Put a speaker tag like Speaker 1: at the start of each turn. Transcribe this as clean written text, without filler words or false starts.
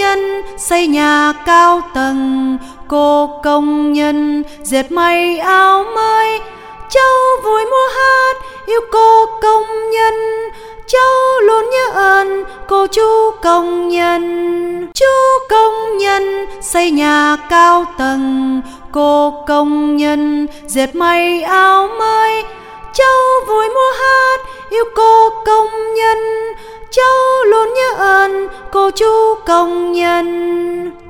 Speaker 1: nhân xây nhà cao tầng, cô công nhân dệt may áo mới. Cháu vui múa hát yêu cô công nhân, cháu luôn nhớ ơn cô chú công nhân. Chú công nhân xây nhà cao tầng, cô công nhân dệt may áo mới. Cháu vui múa hát yêu cô công nhân, cháu luôn nhớ ơn cô chú công nhân.